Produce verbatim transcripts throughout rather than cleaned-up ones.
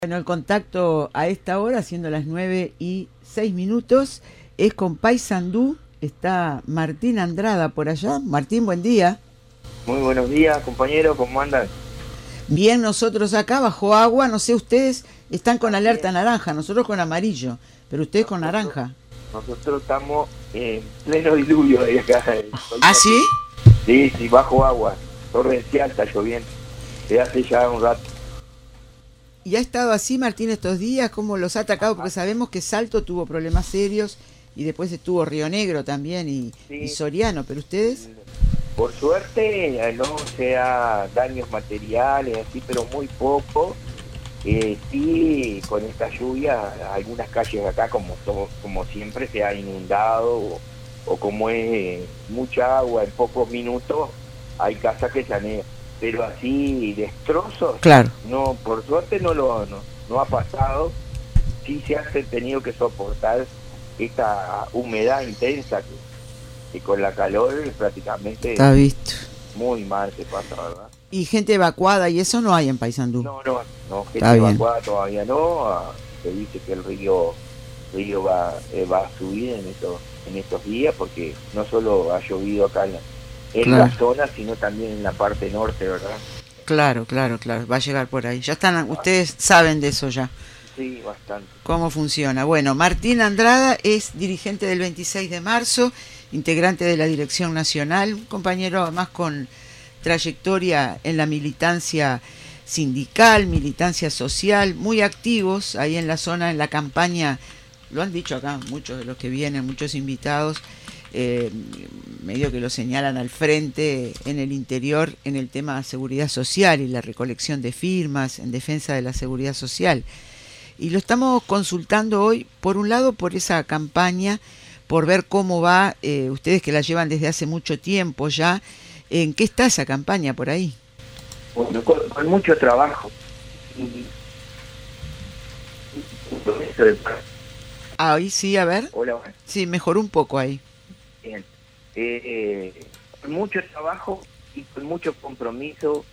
Bueno, el contacto a esta hora, siendo las nueve y seis minutos, es con Paysandú. Está Martín Andrada por allá. Martín, buen día. Muy buenos días, compañero, ¿cómo andan? Bien, nosotros acá bajo agua, no sé, ustedes están con Así alerta es. naranja, nosotros con amarillo, pero ustedes con Nosotros, naranja. nosotros estamos en pleno diluvio ahí acá. Estoy ¿Ah, sí? casi, sí, sí, bajo agua, torrencial, está lloviendo. Se hace ya un rato. ¿Y ha estado así, Martín, estos días? ¿Cómo los ha atacado? Porque sabemos que Salto tuvo problemas serios y después estuvo Río Negro también y, y Sí, Soriano, pero ustedes, por suerte, eh, no sea daños materiales, así, pero muy poco. Eh, sí, con esta lluvia, algunas calles de acá, como, to- como siempre, se ha inundado o, o como es eh, mucha agua en pocos minutos, hay casas que se han ido. Pero así, destrozos, claro. no, por suerte no lo no, no ha pasado. Sí se ha tenido que soportar esta humedad intensa que, que con la calor Está prácticamente visto. muy mal se pasa, ¿verdad? Y gente evacuada y eso no hay en Paysandú. No, no, no, Está gente bien. evacuada todavía no. ah, Se dice que el río, río va, eh, va a subir en estos, en estos días porque no solo ha llovido acá en la, en la Claro, zona, sino también en la parte norte, ¿verdad? claro, claro, claro. Va a llegar por ahí. Ya están, Ah, ustedes saben de eso ya. sí, bastante. Cómo funciona. Bueno, Martín Andrada es dirigente del veintiséis de marzo, integrante de la Dirección Nacional, un compañero además con trayectoria en la militancia sindical, militancia social, muy activos ahí en la zona, en la campaña, lo han dicho acá muchos de los que vienen, muchos invitados, eh, medio que lo señalan al frente en el interior en el tema de seguridad social y la recolección de firmas en defensa de la seguridad social. Y lo estamos consultando hoy, por un lado, por esa campaña, por ver cómo va, eh, ustedes que la llevan desde hace mucho tiempo ya, ¿en qué está esa campaña por ahí? Bueno, con, con mucho trabajo y compromiso de parte. Ah, ahí sí, a ver. Hola, bueno, Sí, mejoró un poco ahí. bien. Eh, eh, con mucho trabajo y con mucho compromiso,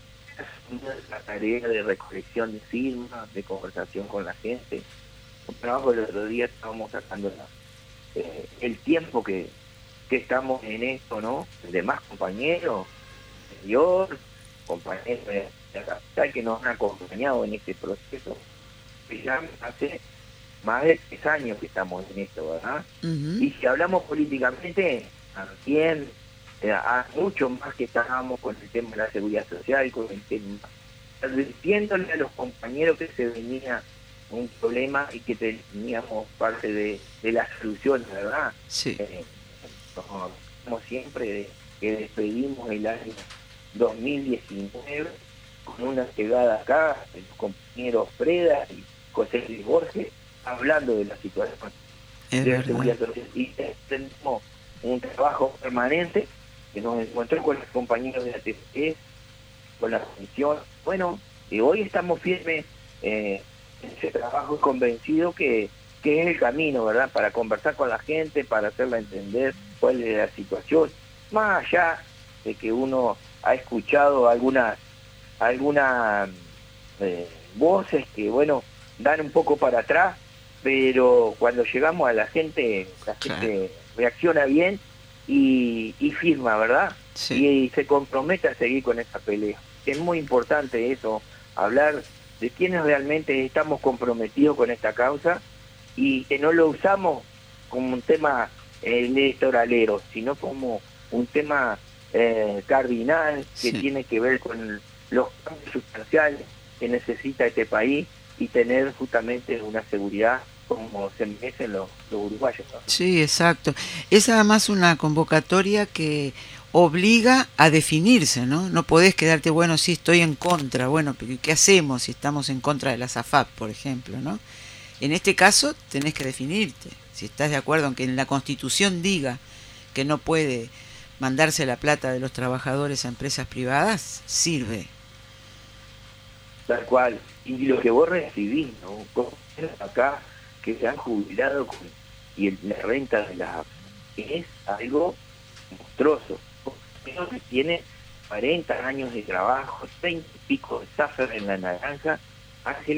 la tarea de recolección de firmas, de conversación con la gente. Un trabajo el otro día estábamos sacando la- eh, el tiempo que, que estamos en esto, ¿no? Demás compañeros, anterior, compañeros de la capital que nos han acompañado en este proceso, que ya hace más de tres años que estamos en esto, ¿verdad? Ujú. Y si hablamos políticamente, también eh, hace mucho más que estábamos con el tema de la seguridad social, con el tema, advirtiéndole a los compañeros que se venía un problema y que teníamos parte de, de la solución, ¿verdad? Sí, Eh, como, como siempre, de, que despedimos el año dos mil diecinueve con una llegada acá de los compañeros Freda y José Luis Borges, hablando de la situación es de la verdad. seguridad social. Y tenemos un trabajo permanente que nos encontró con los compañeros de la T P, con la comisión. Bueno, y hoy estamos firmes eh, en ese trabajo, convencido que, que es el camino, ¿verdad? Para conversar con la gente, para hacerla entender cuál es la situación. Más allá de que uno ha escuchado algunas, algunas eh, voces que, bueno, dan un poco para atrás, pero cuando llegamos a la gente, la Claro, gente reacciona bien y, y firma, ¿verdad? sí. Y, y se compromete a seguir con esa pelea. Es muy importante eso, hablar de quienes realmente estamos comprometidos con esta causa y que no lo usamos como un tema eh, electoralero, sino como un tema eh, cardinal que Sí. tiene que ver con los cambios sustanciales que necesita este país y tener justamente una seguridad como se merecen los, los uruguayos, ¿no? Sí, exacto. Es además una convocatoria que obliga a definirse, ¿no? No podés quedarte, bueno, sí estoy en contra, bueno, pero ¿qué hacemos si estamos en contra de la SAFAP, por ejemplo, ¿no? En este caso tenés que definirte. Si estás de acuerdo en que en la Constitución diga que no puede mandarse la plata de los trabajadores a empresas privadas, sirve. Tal cual. Y lo que vos recibís, ¿no? Compañeros acá que se han jubilado con, y el- la renta de las es algo monstruoso. Compañeros que tiene cuarenta años de trabajo, treinta y pico de zafra en la naranja, Ángeles,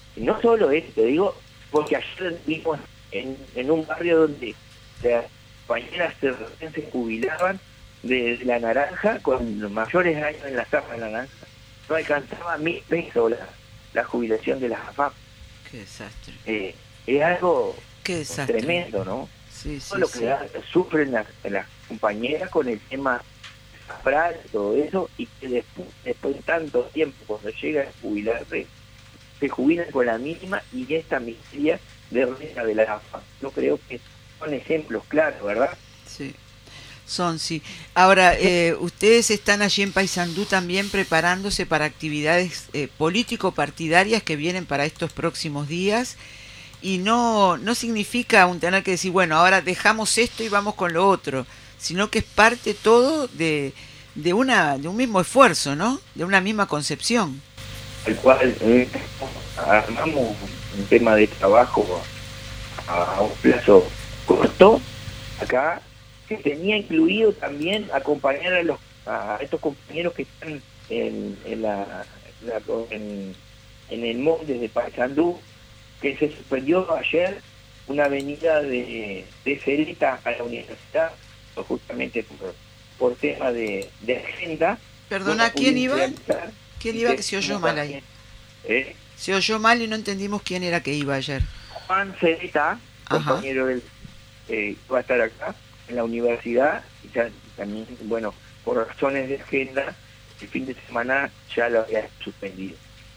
Y no solo eso, te digo, porque ayer vimos en, en un barrio donde las compañeras se, recién se jubilaban de, de la naranja, con los mayores años en la zafra de la naranja, no alcanzaba mil pesos la, la jubilación de las A F A P. Qué desastre. Eh, es algo Qué desastre. tremendo, ¿no? Sí, sí, Todo lo sí. que da, sufren las, las compañeras con el tema zafral, todo eso, y que después, después de tanto tiempo, cuando llega a jubilarse, se jubilan con la mínima y esta miseria de renta de la A F A. Yo creo que son ejemplos claros, ¿verdad? Sí, son, sí. Ahora, eh, ustedes están allí en Paysandú también preparándose para actividades eh, político-partidarias que vienen para estos próximos días, y no, no significa un tener que decir, bueno, ahora dejamos esto y vamos con lo otro, sino que es parte todo de, de, una, de un mismo esfuerzo, ¿no? De una misma concepción. Al cual eh, armamos un tema de trabajo a, a un plazo corto acá, que tenía incluido también acompañar a los a estos compañeros que están en, en la, la en, en el molde de Paysandú, que se suspendió ayer una avenida de, de Celeta a la universidad, justamente por, por tema de, de agenda. Perdona, ¿quién iba? ¿Quién iba? Que se oyó mal ahí. ¿Eh? Se oyó mal y no entendimos quién era que iba ayer. Juan Celeta, compañero del, eh, va a estar acá en la universidad, y ya, también, bueno, por razones de agenda, el fin de semana ya lo había suspendido.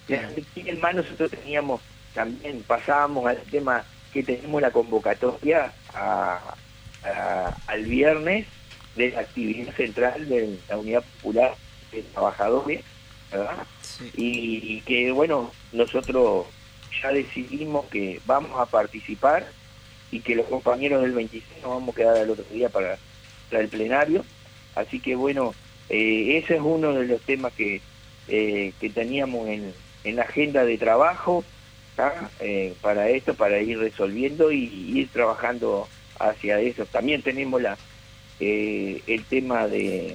Y en más nosotros teníamos, también pasábamos al tema que tenemos la convocatoria a, a, al viernes de la actividad central de la Unidad Popular de Trabajadores, ¿verdad? Sí. Y, y que, bueno, nosotros ya decidimos que vamos a participar y que los compañeros del veintiséis nos vamos a quedar al otro día para, para el plenario. Así que, bueno, eh, ese es uno de los temas que, eh, que teníamos en, en la agenda de trabajo, eh, para esto, para ir resolviendo y, y ir trabajando hacia eso. También tenemos la eh, el tema de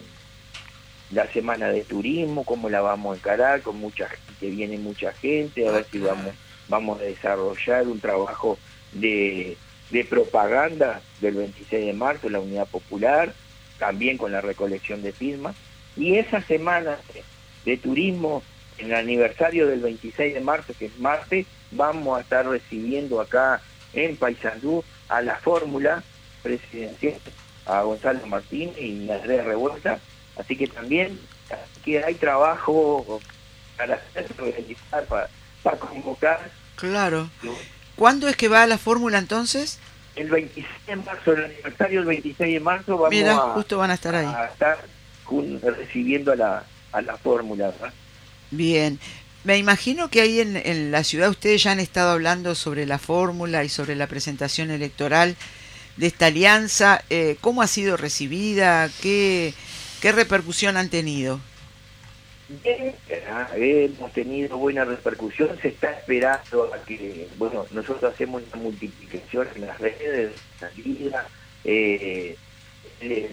la semana de turismo, cómo la vamos a encarar, con mucha gente, viene mucha gente, a ver si vamos, vamos a desarrollar un trabajo de, de propaganda del veintiséis de marzo, la Unidad Popular, también con la recolección de firmas, y esa semana de, de turismo, en el aniversario del veintiséis de marzo, que es martes, vamos a estar recibiendo acá en Paysandú a la fórmula presidencial, a Gonzalo Martínez y a Andrés Revuelta, así que también que hay trabajo para hacer, para, para, para convocar. Claro. ¿Cuándo es que va a la fórmula entonces? El veintiséis de marzo, el aniversario del veintiséis de marzo, vamos Mira, a, justo van a estar ahí. A estar un, recibiendo a la, a la fórmula, ¿verdad? Bien. Me imagino que ahí en, en la ciudad ustedes ya han estado hablando sobre la fórmula y sobre la presentación electoral de esta alianza. Eh, ¿Cómo ha sido recibida? ¿Qué, qué repercusión han tenido? Bien, hemos tenido buena repercusión. Se está esperando a que, bueno, nosotros hacemos una multiplicación en las redes, salida, eh, eh,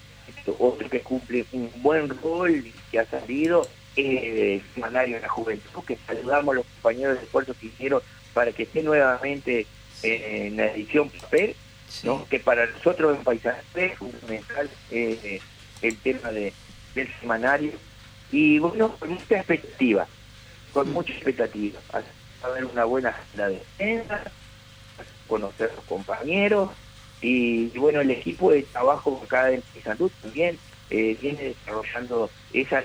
otro que cumple un buen rol y que ha salido el semanario de la juventud, que saludamos a los compañeros de esfuerzo que hicieron para que esté nuevamente eh, en la edición papel, sí. ¿No? Que para nosotros en Paysandú es fundamental eh, el tema de, del semanario, y bueno, con mucha expectativa, con mucha expectativa, a ver una buena agenda de defensa, conocer a los compañeros, y, y bueno, el equipo de trabajo acá en Paysandú también eh, viene desarrollando esa.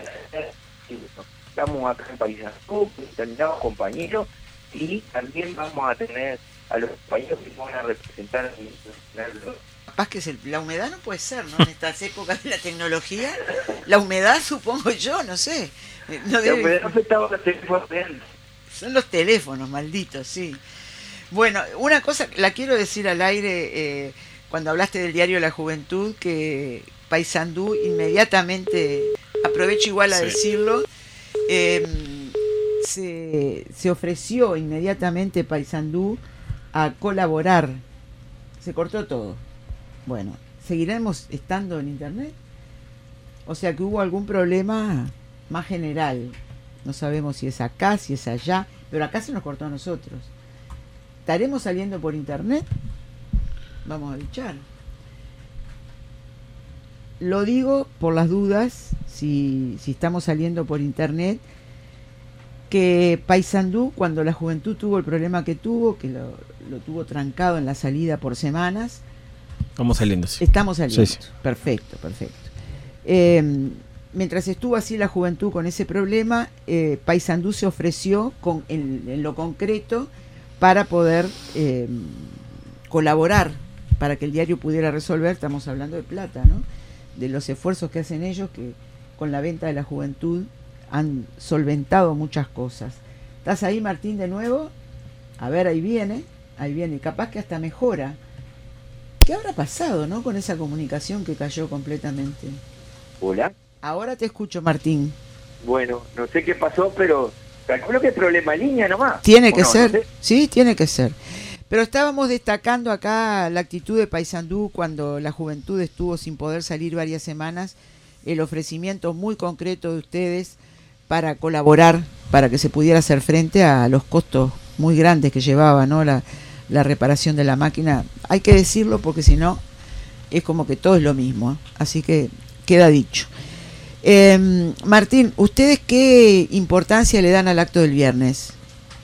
Estamos acá en Paysandú, determinados compañeros, y también vamos a tener a los compañeros que van a representar a capaz que es el, la humedad no puede ser, ¿no? En estas épocas de la tecnología, la humedad supongo yo, no sé. No debe... La humedad afectaba los teléfonos. Son los teléfonos, malditos, sí. Bueno, una cosa, la quiero decir al aire, eh, cuando hablaste del diario La Juventud, que Paysandú inmediatamente, aprovecho igual a sí. decirlo, eh, se, se ofreció inmediatamente Paysandú a colaborar. Se cortó todo. Bueno, ¿seguiremos estando en internet? O sea que hubo algún problema más general. No sabemos si es acá, si es allá, pero acá se nos cortó a nosotros. ¿Estaremos saliendo por internet? Vamos a bichar. Lo digo por las dudas, si, si estamos saliendo por internet, que Paysandú, cuando la Juventud tuvo el problema que tuvo, que lo, lo tuvo trancado en la salida por semanas. Estamos saliendo, sí. Estamos saliendo, Sí, sí. perfecto, perfecto. Eh, mientras estuvo así la Juventud con ese problema, eh, Paysandú se ofreció con, en, en lo concreto para poder eh, colaborar, para que el diario pudiera resolver. Estamos hablando de plata, ¿no? De los esfuerzos que hacen ellos, que con la venta de la Juventud han solventado muchas cosas. ¿Estás ahí, Martín, de nuevo? A ver, ahí viene, ahí viene, capaz que hasta mejora. ¿Qué habrá pasado, no, con esa comunicación que cayó completamente? Hola. Ahora te escucho, Martín. Bueno, no sé qué pasó, pero calculo que es problema de línea nomás. Tiene que no, ser, no sé. sí, tiene que ser. Pero estábamos destacando acá la actitud de Paysandú cuando la Juventud estuvo sin poder salir varias semanas, el ofrecimiento muy concreto de ustedes para colaborar, para que se pudiera hacer frente a los costos muy grandes que llevaba, ¿no? la, la reparación de la máquina. Hay que decirlo porque si no es como que todo es lo mismo, ¿eh? Así que queda dicho. Eh, Martín, ¿ustedes qué importancia le dan al acto del viernes?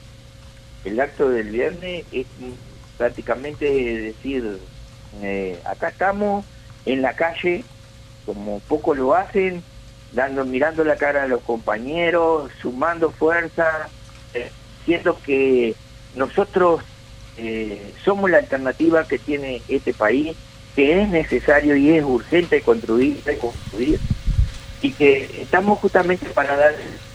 El acto del viernes es prácticamente decir, eh, acá estamos en la calle, como poco lo hacen, dando, mirando la cara a los compañeros, sumando fuerza, eh, siento que nosotros eh, somos la alternativa que tiene este país, que es necesario y es urgente construir, reconstruir, y que estamos justamente para dar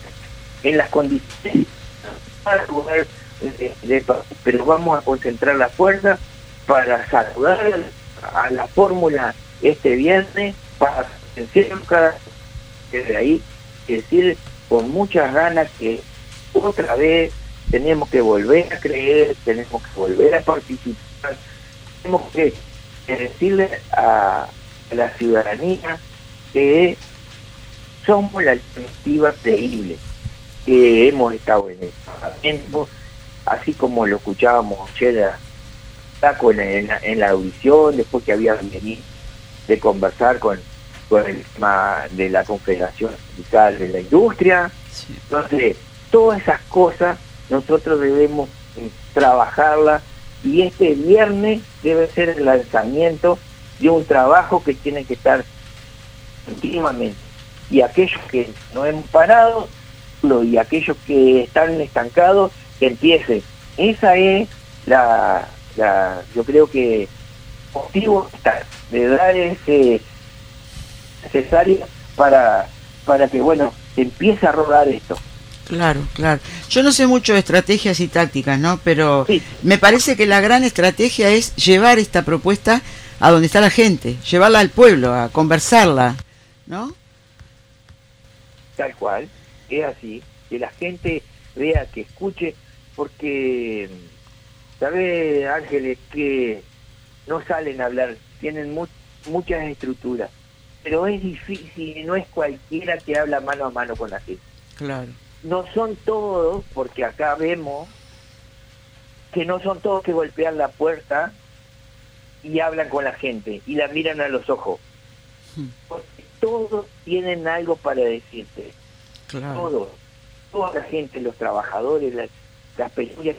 en las condiciones para poder de, de, pero vamos a concentrar la fuerza para saludar a la fórmula este viernes, para potenciar cada de ahí, es decir, con muchas ganas que otra vez tenemos que volver a creer, tenemos que volver a participar, tenemos que, que decirle a, a la ciudadanía que somos la alternativa creíble, que hemos estado en el Parlamento, así como lo escuchábamos ayer en, en, en la audición, después que había venido de conversar con, con el tema de la Confederación Sindical de la Industria. Sí. Entonces, todas esas cosas nosotros debemos trabajarlas, y este viernes debe ser el lanzamiento de un trabajo que tiene que estar continuamente, y aquellos que no hemos parado y aquellos que están estancados, que empiecen. Esa es la, la yo creo que motivo de dar ese necesario para para que, bueno, empiece a rodar esto. Claro, claro. Yo no sé mucho de estrategias y tácticas, ¿no? Pero sí, me parece que la gran estrategia es llevar esta propuesta a donde está la gente, llevarla al pueblo, a conversarla, ¿no? Tal cual, es así, que la gente vea, que escuche, porque, ¿sabes, Ángeles? Que no salen a hablar, tienen mu muchas estructuras, pero es difícil, no es cualquiera que habla mano a mano con la gente. Claro. No son todos, porque acá vemos que no son todos que golpean la puerta y hablan con la gente y la miran a los ojos. Hmm. Porque todos tienen algo para decirte. Claro. Todos. Toda la gente, los trabajadores, las, las peñas,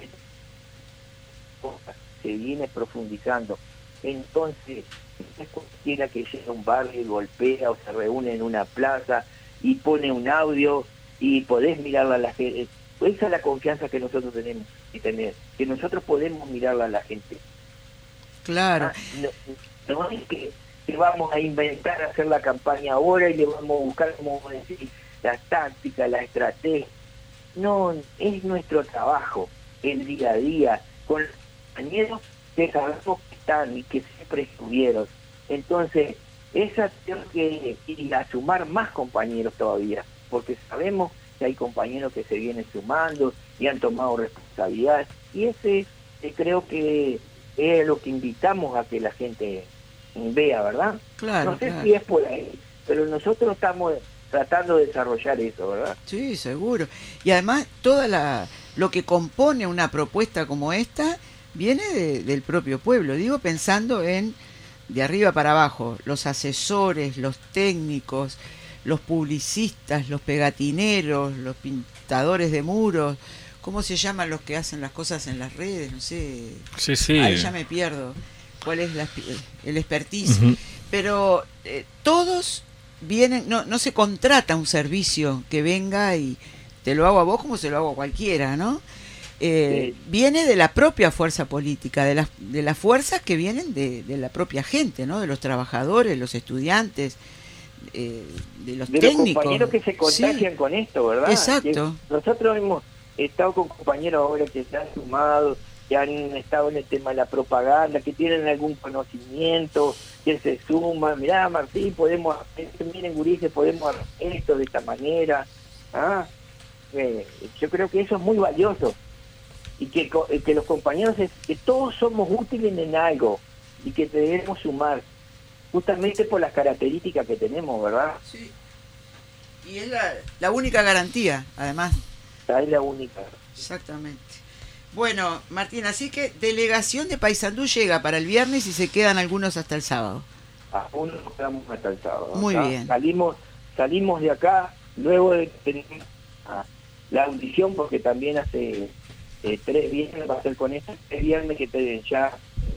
se viene profundizando. Entonces, no es cualquiera que llega a un barrio y golpea o se reúne en una plaza y pone un audio y podés mirarla a la gente. Esa es la confianza que nosotros tenemos que tener, que nosotros podemos mirarla a la gente. Claro. Ah, no, no es que, que vamos a inventar hacer la campaña ahora y le vamos a buscar, como decir, las tácticas, la estrategia. No, es nuestro trabajo, el día a día, con los compañeros que sabemos que están y que siempre estuvieron. Entonces, esa tenemos que ir a sumar más compañeros todavía, porque sabemos que hay compañeros que se vienen sumando y han tomado responsabilidad, y ese eh, creo que es lo que invitamos a que la gente vea, ¿verdad? Claro, no sé claro. si es por ahí, pero nosotros estamos tratando de desarrollar eso, ¿verdad? Sí, seguro. Y además toda la, lo que compone una propuesta como esta viene de, del propio pueblo. Digo, pensando en de arriba para abajo, los asesores, los técnicos, los publicistas, los pegatineros, los pintadores de muros, ¿cómo se llaman los que hacen las cosas en las redes? No sé. Sí, sí. Ahí ya me pierdo. ¿Cuál es la, el expertise? Uh-huh. Pero eh, todos vienen, no, no se contrata un servicio que venga y te lo hago a vos como se lo hago a cualquiera, ¿no? Eh, sí. Viene de la propia fuerza política, de las, de las fuerzas que vienen de, de la propia gente, ¿no? De los trabajadores, los estudiantes, eh, de los de técnicos. De los compañeros que se contagian sí. con esto, ¿verdad? Exacto. Que nosotros hemos estado con compañeros ahora que se han sumado, que han estado en el tema de la propaganda, que tienen algún conocimiento, que se suman, mirá Martín, podemos hacer, miren gurises, podemos hacer esto de esta manera. ¿Ah? Eh, yo creo que eso es muy valioso. Y que, que los compañeros, es, que todos somos útiles en algo y que debemos sumar, justamente por las características que tenemos, ¿verdad? Sí. Y es la, la única garantía, además. Es la única. Exactamente. Bueno, Martín, así que delegación de Paysandú llega para el viernes y se quedan algunos hasta el sábado. Aún nos quedamos hasta el sábado. Muy ¿verdad? bien. Salimos, salimos de acá, luego de tener la audición, porque también hace... Eh, tres viernes va a ser con estos tres viernes que te, ya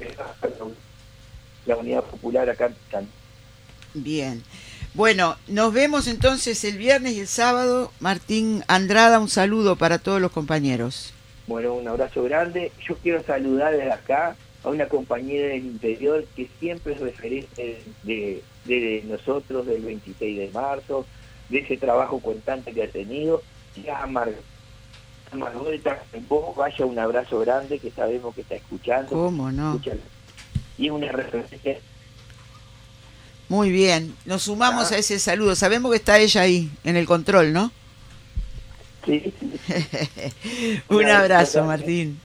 la Unidad Popular acá están. Bien, bueno, nos vemos entonces el viernes y el sábado. Martín Andrada, un saludo para todos los compañeros. Bueno, un abrazo grande. Yo quiero saludar desde acá a una compañera del interior que siempre es referente de, de, de nosotros, del veintiséis de marzo, de ese trabajo constante que ha tenido, ya Mar Margarita, vos vaya un abrazo grande, que sabemos que está escuchando. ¿Cómo no? Escúchalo. Y una referencia. Muy bien, nos sumamos ah. a ese saludo. Sabemos que está ella ahí, en el control, ¿no? Sí. Un abrazo, Martín.